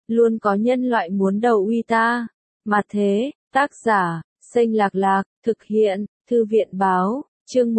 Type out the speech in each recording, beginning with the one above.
luôn có nhân loại muốn đầu uy ta. Mà thế, tác giả, Xanh Lạc Lạc, thực hiện, Thư viện Báo, chương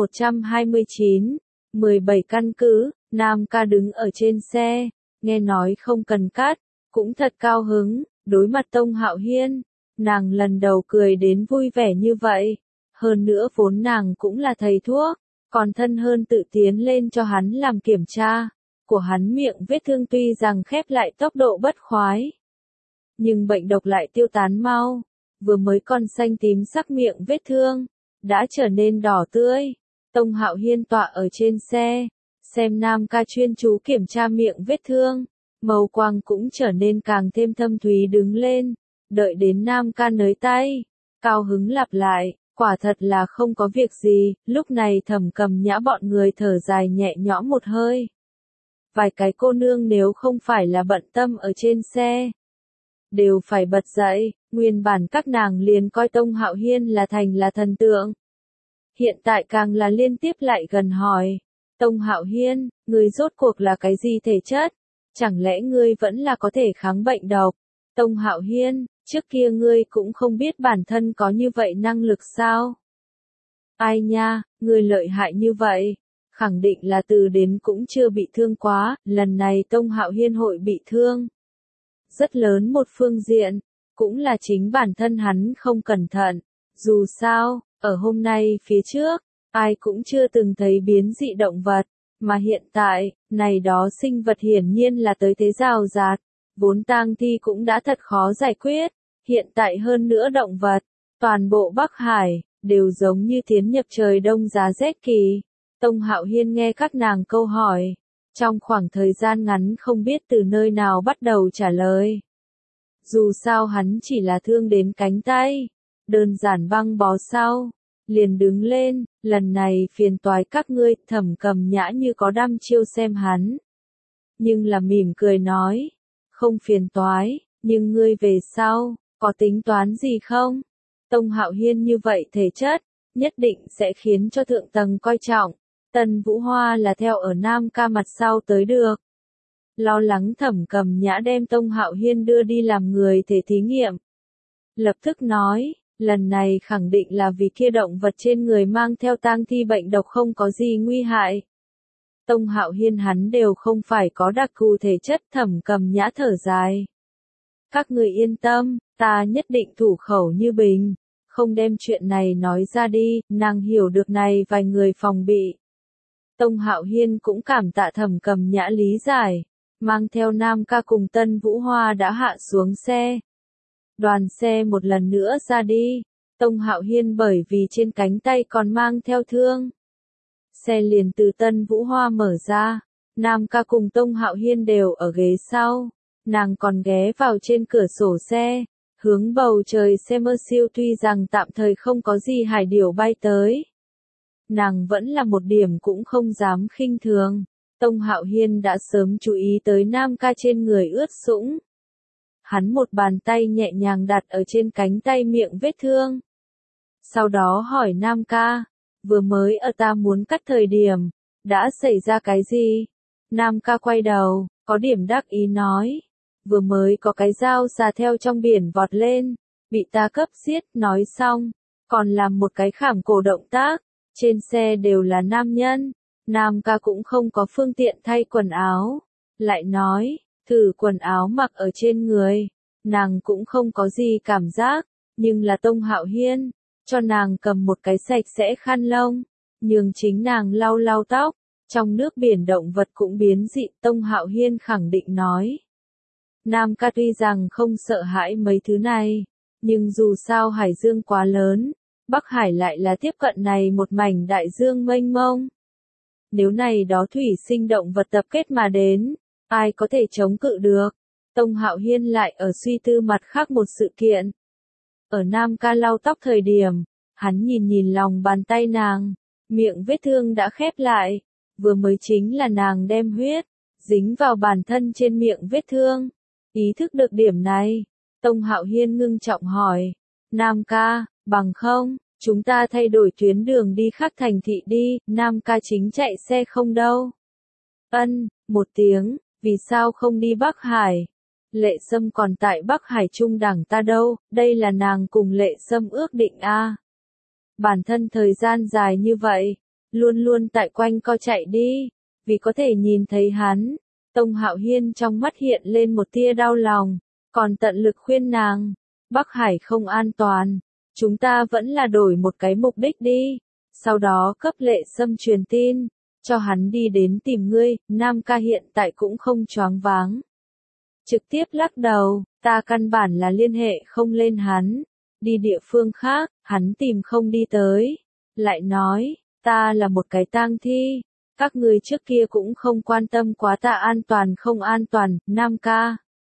129, 17 căn cứ. Nam ca đứng ở trên xe, nghe nói không cần cắt, cũng thật cao hứng, đối mặt Tông Hạo Hiên, nàng lần đầu cười đến vui vẻ như vậy. Hơn nữa vốn nàng cũng là thầy thuốc, còn thân hơn tự tiến lên cho hắn làm kiểm tra. Của hắn miệng vết thương tuy rằng khép lại tốc độ bất khoái, nhưng bệnh độc lại tiêu tán mau. Vừa mới còn xanh tím sắc miệng vết thương, đã trở nên đỏ tươi. Tông Hạo Hiên tọa ở trên xe, xem Nam ca chuyên chú kiểm tra miệng vết thương, màu quang cũng trở nên càng thêm thâm thúy đứng lên. Đợi đến Nam ca nới tay, cao hứng lặp lại, quả thật là không có việc gì. Lúc này Thẩm Cầm Nhã bọn người thở dài nhẹ nhõm một hơi. Vài cái cô nương nếu không phải là bận tâm ở trên xe, đều phải bật dậy. Nguyên bản các nàng liền coi Tông Hạo Hiên là thần tượng, hiện tại càng là liên tiếp lại gần hỏi, Tông Hạo Hiên, ngươi rốt cuộc là cái gì thể chất? Chẳng lẽ ngươi vẫn là có thể kháng bệnh độc? Tông Hạo Hiên, trước kia ngươi cũng không biết bản thân có như vậy năng lực sao? Ai nha, ngươi lợi hại như vậy, khẳng định là từ đến cũng chưa bị thương quá. Lần này Tông Hạo Hiên hội bị thương rất lớn một phương diện, cũng là chính bản thân hắn không cẩn thận. Dù sao, ở hôm nay phía trước, ai cũng chưa từng thấy biến dị động vật, mà hiện tại, này đó sinh vật hiển nhiên là tới thế rào rạt, vốn tang thi cũng đã thật khó giải quyết, hiện tại hơn nữa động vật, toàn bộ Bắc Hải, đều giống như tiến nhập trời đông giá rét kỳ. Tông Hạo Hiên nghe các nàng câu hỏi, trong khoảng thời gian ngắn không biết từ nơi nào bắt đầu trả lời. Dù sao hắn chỉ là thương đến cánh tay, đơn giản băng bó sau, liền đứng lên, lần này phiền toái các ngươi. Thẩm Cầm Nhã như có đăm chiêu xem hắn, nhưng là mỉm cười nói, không phiền toái, nhưng ngươi về sau, có tính toán gì không? Tông Hạo Hiên như vậy thể chất, nhất định sẽ khiến cho thượng tầng coi trọng. Tần Vũ Hoa là theo ở Nam ca mặt sau tới được. Lo lắng Thẩm Cầm Nhã đem Tông Hạo Hiên đưa đi làm người thể thí nghiệm, lập tức nói, lần này khẳng định là vì kia động vật trên người mang theo tang thi bệnh độc không có gì nguy hại. Tông Hạo Hiên hắn đều không phải có đặc thù thể chất. Thẩm Cầm Nhã thở dài, các người yên tâm, ta nhất định thủ khẩu như bình, không đem chuyện này nói ra đi. Nàng hiểu được này vài người phòng bị. Tông Hạo Hiên cũng cảm tạ Thẩm Cầm Nhã lý giải, mang theo Nam ca cùng Tân Vũ Hoa đã hạ xuống xe. Đoàn xe một lần nữa ra đi. Tông Hạo Hiên bởi vì trên cánh tay còn mang theo thương, xe liền từ Tân Vũ Hoa mở ra. Nam ca cùng Tông Hạo Hiên đều ở ghế sau, nàng còn ghé vào trên cửa sổ xe, hướng bầu trời xem mơ siêu. Tuy rằng tạm thời không có gì hải điểu bay tới, nàng vẫn là một điểm cũng không dám khinh thường. Tông Hạo Hiên đã sớm chú ý tới Nam ca trên người ướt sũng. Hắn một bàn tay nhẹ nhàng đặt ở trên cánh tay miệng vết thương. Sau đó hỏi Nam ca, vừa mới ở ta muốn cắt thời điểm, đã xảy ra cái gì? Nam ca quay đầu, có điểm đắc ý nói, vừa mới có cái dao xà theo trong biển vọt lên, bị ta cấp giết. Nói xong, còn làm một cái khảm cổ động tác. Trên xe đều là nam nhân, Nam ca cũng không có phương tiện thay quần áo. Lại nói, thử quần áo mặc ở trên người, nàng cũng không có gì cảm giác, nhưng là Tông Hạo Hiên cho nàng cầm một cái sạch sẽ khăn lông, nhường chính nàng lau lau tóc. Trong nước biển động vật cũng biến dị. Tông Hạo Hiên khẳng định nói, Nam ca tuy rằng không sợ hãi mấy thứ này, nhưng dù sao hải dương quá lớn, Bắc Hải lại là tiếp cận này một mảnh đại dương mênh mông. Nếu này đó thủy sinh động vật tập kết mà đến, ai có thể chống cự được? Tông Hạo Hiên lại ở suy tư mặt khác một sự kiện. Ở Nam ca lau tóc thời điểm, hắn nhìn nhìn lòng bàn tay nàng, miệng vết thương đã khép lại, vừa mới chính là nàng đem huyết dính vào bản thân trên miệng vết thương. Ý thức được điểm này, Tông Hạo Hiên ngưng trọng hỏi, Nam ca, bằng không, chúng ta thay đổi tuyến đường đi khác thành thị đi. Nam ca chính chạy xe không đâu. Ân, một tiếng, vì sao không đi Bắc Hải? Lệ Sâm còn tại Bắc Hải Trung đẳng ta đâu, đây là nàng cùng Lệ Sâm ước định a. Bản thân thời gian dài như vậy, luôn luôn tại quanh co chạy đi, vì có thể nhìn thấy hắn. Tông Hạo Hiên trong mắt hiện lên một tia đau lòng, còn tận lực khuyên nàng, Bắc Hải không an toàn, chúng ta vẫn là đổi một cái mục đích đi. Sau đó cấp Lệ Sâm truyền tin, cho hắn đi đến tìm ngươi, Nam ca hiện tại cũng không choáng váng. Trực tiếp lắc đầu, ta căn bản là liên hệ không lên hắn, đi địa phương khác, hắn tìm không đi tới. Lại nói, ta là một cái tang thi, các ngươi trước kia cũng không quan tâm quá ta an toàn không an toàn, Nam ca.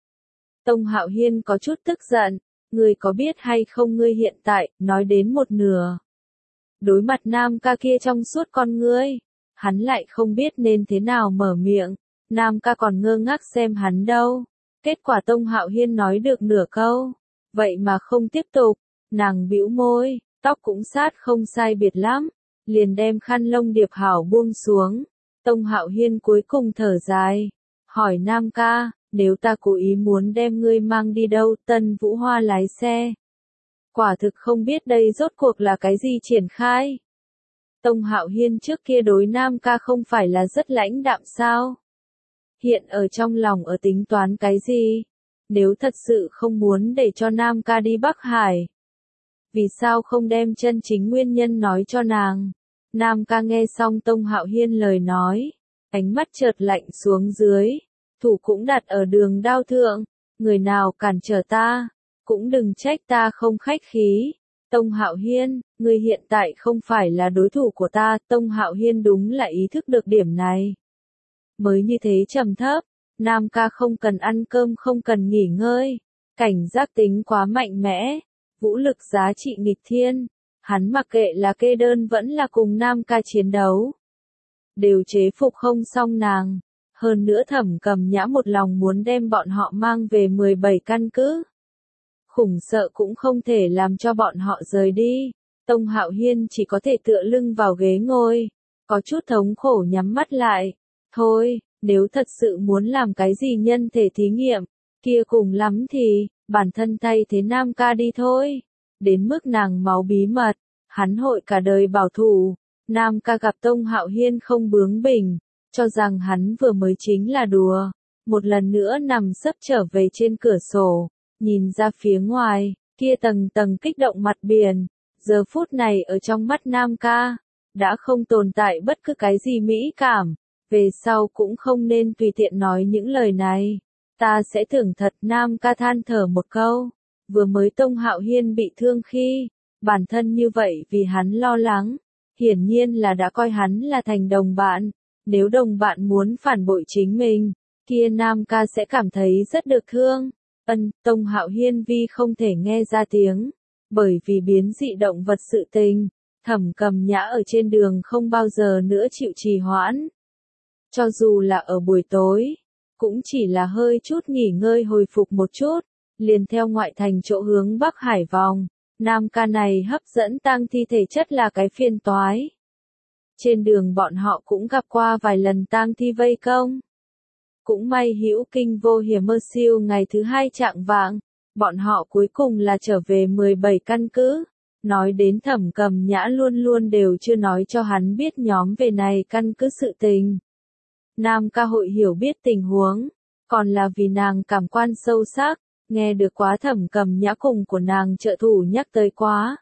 Tông Hạo Hiên có chút tức giận, ngươi có biết hay không ngươi hiện tại, nói đến một nửa. Đối mặt Nam ca kia trong suốt con ngươi, hắn lại không biết nên thế nào mở miệng, Nam ca còn ngơ ngác xem hắn đâu. Kết quả Tông Hạo Hiên nói được nửa câu, vậy mà không tiếp tục, nàng bĩu môi, tóc cũng sát không sai biệt lắm, liền đem khăn lông điệp hảo buông xuống. Tông Hạo Hiên cuối cùng thở dài, hỏi Nam ca, nếu ta cố ý muốn đem ngươi mang đi đâu, Tân Vũ Hoa lái xe. Quả thực không biết đây rốt cuộc là cái gì triển khai. Tông Hạo Hiên trước kia đối Nam ca không phải là rất lãnh đạm sao? Hiện ở trong lòng ở tính toán cái gì? Nếu thật sự không muốn để cho Nam ca đi Bắc Hải, vì sao không đem chân chính nguyên nhân nói cho nàng? Nam ca nghe xong Tông Hạo Hiên lời nói, ánh mắt chợt lạnh xuống dưới, thủ cũng đặt ở đường đao thượng, người nào cản trở ta, cũng đừng trách ta không khách khí. Tông Hạo Hiên, ngươi hiện tại không phải là đối thủ của ta, Tông Hạo Hiên đúng là ý thức được điểm này. Mới như thế trầm thấp, Nam ca không cần ăn cơm không cần nghỉ ngơi, cảnh giác tính quá mạnh mẽ, vũ lực giá trị nghịch thiên, hắn mặc kệ là kê đơn vẫn là cùng Nam ca chiến đấu. Đều chế phục không xong nàng, hơn nữa Thẩm Cầm Nhã một lòng muốn đem bọn họ mang về 17 căn cứ. Khủng sợ cũng không thể làm cho bọn họ rời đi, Tông Hạo Hiên chỉ có thể tựa lưng vào ghế ngồi, có chút thống khổ nhắm mắt lại. Thôi, nếu thật sự muốn làm cái gì nhân thể thí nghiệm, kia cùng lắm thì, bản thân thay thế Nam ca đi thôi. Đến mức nàng máu bí mật, hắn hội cả đời bảo thủ. Nam ca gặp Tông Hạo Hiên không bướng bỉnh, cho rằng hắn vừa mới chính là đùa. Một lần nữa nằm sấp trở về trên cửa sổ, nhìn ra phía ngoài, kia tầng tầng kích động mặt biển. Giờ phút này ở trong mắt Nam ca, đã không tồn tại bất cứ cái gì mỹ cảm. Về sau cũng không nên tùy tiện nói những lời này. Ta sẽ thưởng thật, Nam ca than thở một câu. Vừa mới Tông Hạo Hiên bị thương khi, bản thân như vậy vì hắn lo lắng. Hiển nhiên là đã coi hắn là thành đồng bạn. Nếu đồng bạn muốn phản bội chính mình, kia Nam ca sẽ cảm thấy rất được thương. Tông Hạo Hiên vi không thể nghe ra tiếng. Bởi vì biến dị động vật sự tình, Thẩm Cầm Nhã ở trên đường không bao giờ nữa chịu trì hoãn. Cho dù là ở buổi tối, cũng chỉ là hơi chút nghỉ ngơi hồi phục một chút, liền theo ngoại thành chỗ hướng Bắc Hải vòng. Nam ca này hấp dẫn tang thi thể chất là cái phiền toái. Trên đường bọn họ cũng gặp qua vài lần tang thi vây công. Cũng may hữu kinh vô hiểm mơ siêu ngày thứ hai trạng vạng, bọn họ cuối cùng là trở về 17 căn cứ. Nói đến Thẩm Cầm Nhã luôn luôn đều chưa nói cho hắn biết nhóm về này căn cứ sự tình. Nam ca hội hiểu biết tình huống, còn là vì nàng cảm quan sâu sắc, nghe được quá Thẩm Cầm Nhã cùng của nàng trợ thủ nhắc tới quá.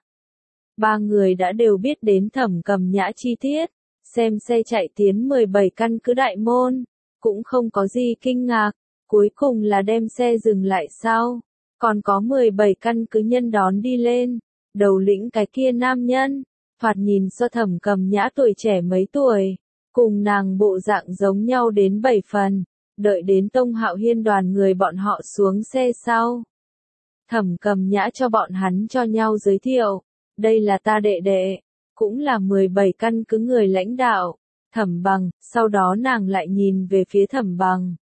Ba người đã đều biết đến Thẩm Cầm Nhã chi tiết, xem xe chạy tiến 17 căn cứ đại môn, cũng không có gì kinh ngạc, cuối cùng là đem xe dừng lại sau, còn có 17 căn cứ nhân đón đi lên, đầu lĩnh cái kia nam nhân, thoạt nhìn so Thẩm Cầm Nhã tuổi trẻ mấy tuổi. Cùng nàng bộ dạng giống nhau đến 7 phần, đợi đến Tông Hạo Hiên đoàn người bọn họ xuống xe sau. Thẩm Cầm Nhã cho bọn hắn cho nhau giới thiệu, đây là ta đệ đệ, cũng là 17 căn cứ người lãnh đạo, Thẩm Bằng, sau đó nàng lại nhìn về phía Thẩm Bằng.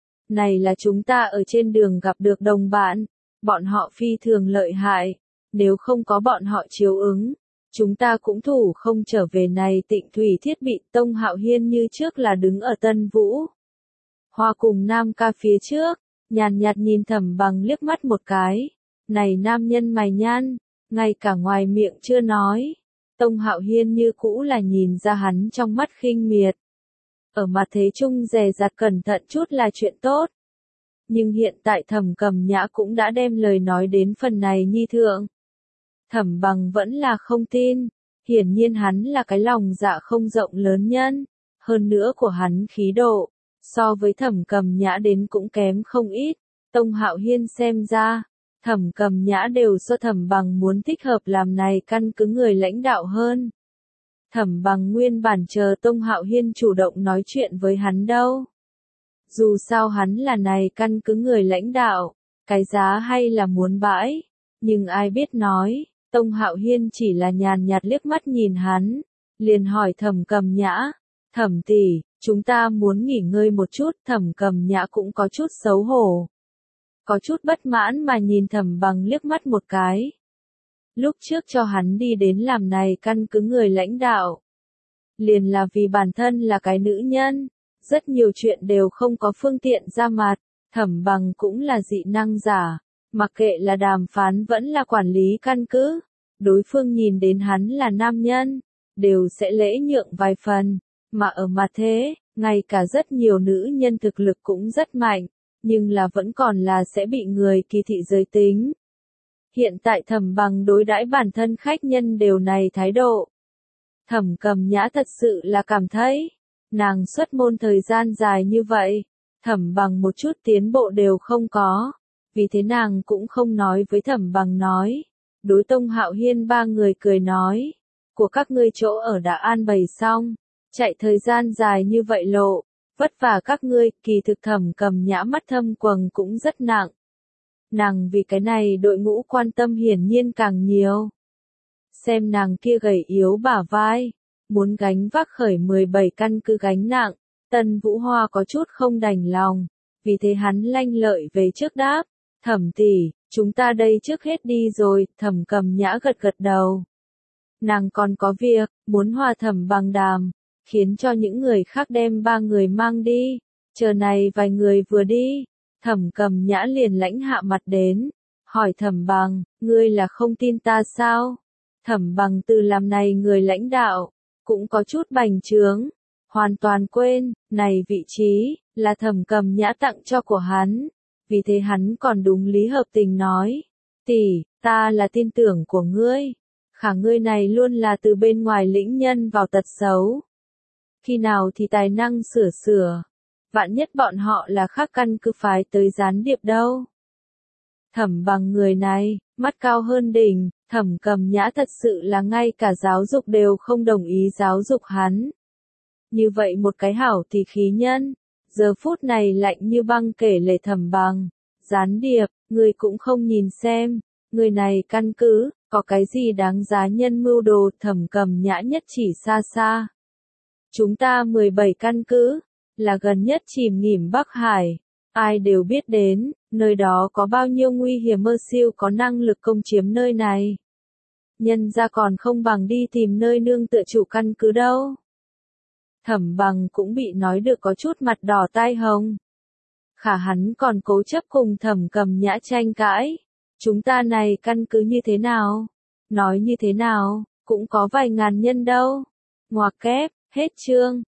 Này là chúng ta ở trên đường gặp được đồng bạn, bọn họ phi thường lợi hại, nếu không có bọn họ chiếu ứng. Chúng ta cũng thủ không trở về này Tịnh Thủy thiết bị. Tông Hạo Hiên như trước là đứng ở Tân Vũ Hoa cùng Nam ca phía trước, nhàn nhạt nhìn Thẩm Bằng liếc mắt một cái. Này nam nhân mày nhan, ngay cả ngoài miệng chưa nói. Tông Hạo Hiên như cũ là nhìn ra hắn trong mắt khinh miệt. Ở mặt thế chung dè dặt cẩn thận chút là chuyện tốt. Nhưng hiện tại Thẩm Cầm Nhã cũng đã đem lời nói đến phần này nhi thượng. Thẩm Bằng vẫn là không tin. Hiển nhiên hắn là cái lòng dạ không rộng lớn nhân. Hơn nữa của hắn khí độ, so với Thẩm Cầm Nhã đến cũng kém không ít. Tông Hạo Hiên xem ra, Thẩm Cầm Nhã đều so Thẩm Bằng muốn thích hợp làm này căn cứ người lãnh đạo hơn. Thẩm Bằng nguyên bản chờ Tông Hạo Hiên chủ động nói chuyện với hắn đâu. Dù sao hắn là này căn cứ người lãnh đạo, cái giá hay là muốn bãi, nhưng ai biết nói, Tông Hạo Hiên chỉ là nhàn nhạt liếc mắt nhìn hắn, liền hỏi Thẩm Cầm Nhã, Thẩm tỷ, chúng ta muốn nghỉ ngơi một chút. Thẩm Cầm Nhã cũng có chút xấu hổ, có chút bất mãn mà nhìn Thẩm Bằng liếc mắt một cái. Lúc trước cho hắn đi đến làm này căn cứ người lãnh đạo, liền là vì bản thân là cái nữ nhân, rất nhiều chuyện đều không có phương tiện ra mặt. Thẩm Bằng cũng là dị năng giả, mặc kệ là đàm phán vẫn là quản lý căn cứ, đối phương nhìn đến hắn là nam nhân, đều sẽ lễ nhượng vài phần. Mà ở mặt thế, ngay cả rất nhiều nữ nhân thực lực cũng rất mạnh, nhưng là vẫn còn là sẽ bị người kỳ thị giới tính. Hiện tại Thẩm Bằng đối đãi bản thân khách nhân đều này thái độ. Thẩm Cầm Nhã thật sự là cảm thấy, nàng xuất môn thời gian dài như vậy, Thẩm Bằng một chút tiến bộ đều không có, vì thế nàng cũng không nói với Thẩm Bằng nói. Đối Tông Hạo Hiên ba người cười nói, của các ngươi chỗ ở đã an bày xong, chạy thời gian dài như vậy lộ, vất vả các ngươi. Kỳ thực Thẩm Cầm Nhã mắt thâm quầng cũng rất nặng. Nàng vì cái này đội ngũ quan tâm hiển nhiên càng nhiều. Xem nàng kia gầy yếu bả vai, muốn gánh vác khởi 17 căn cứ gánh nặng, Tân Vũ Hoa có chút không đành lòng, vì thế hắn lanh lợi về trước đáp, Thẩm tỷ, chúng ta đây trước hết đi rồi. Thẩm Cầm Nhã gật gật đầu. Nàng còn có việc, muốn hòa Thẩm Bằng đàm, khiến cho những người khác đem ba người mang đi, chờ này vài người vừa đi, Thẩm Cầm Nhã liền lãnh hạ mặt đến, hỏi Thẩm Bằng, ngươi là không tin ta sao? Thẩm Bằng từ làm này người lãnh đạo, cũng có chút bành trướng, hoàn toàn quên, này vị trí, là Thẩm Cầm Nhã tặng cho của hắn, vì thế hắn còn đúng lý hợp tình nói, tỷ, ta là tin tưởng của ngươi, khả ngươi này luôn là từ bên ngoài lĩnh nhân vào tật xấu. Khi nào thì tài năng sửa sửa, vạn nhất bọn họ là khác căn cứ phái tới gián điệp đâu. Thẩm Bằng người này, mắt cao hơn đỉnh, Thẩm Cầm Nhã thật sự là ngay cả giáo dục đều không đồng ý giáo dục hắn. Như vậy một cái hảo thì khí nhân, giờ phút này lạnh như băng kể lể Thẩm Bằng, gián điệp, người cũng không nhìn xem, người này căn cứ, có cái gì đáng giá nhân mưu đồ. Thẩm Cầm Nhã nhất chỉ xa xa. Chúng ta 17 căn cứ, là gần nhất chìm nghỉm Bắc Hải, ai đều biết đến, nơi đó có bao nhiêu nguy hiểm, mơ siêu có năng lực công chiếm nơi này. Nhân ra còn không bằng đi tìm nơi nương tựa chủ căn cứ đâu. Thẩm Bằng cũng bị nói được có chút mặt đỏ tai hồng. Khả hắn còn cố chấp cùng Thẩm Cầm Nhã tranh cãi. Chúng ta này căn cứ như thế nào? Nói như thế nào, cũng có vài ngàn nhân đâu. Ngoặc kép, hết chương.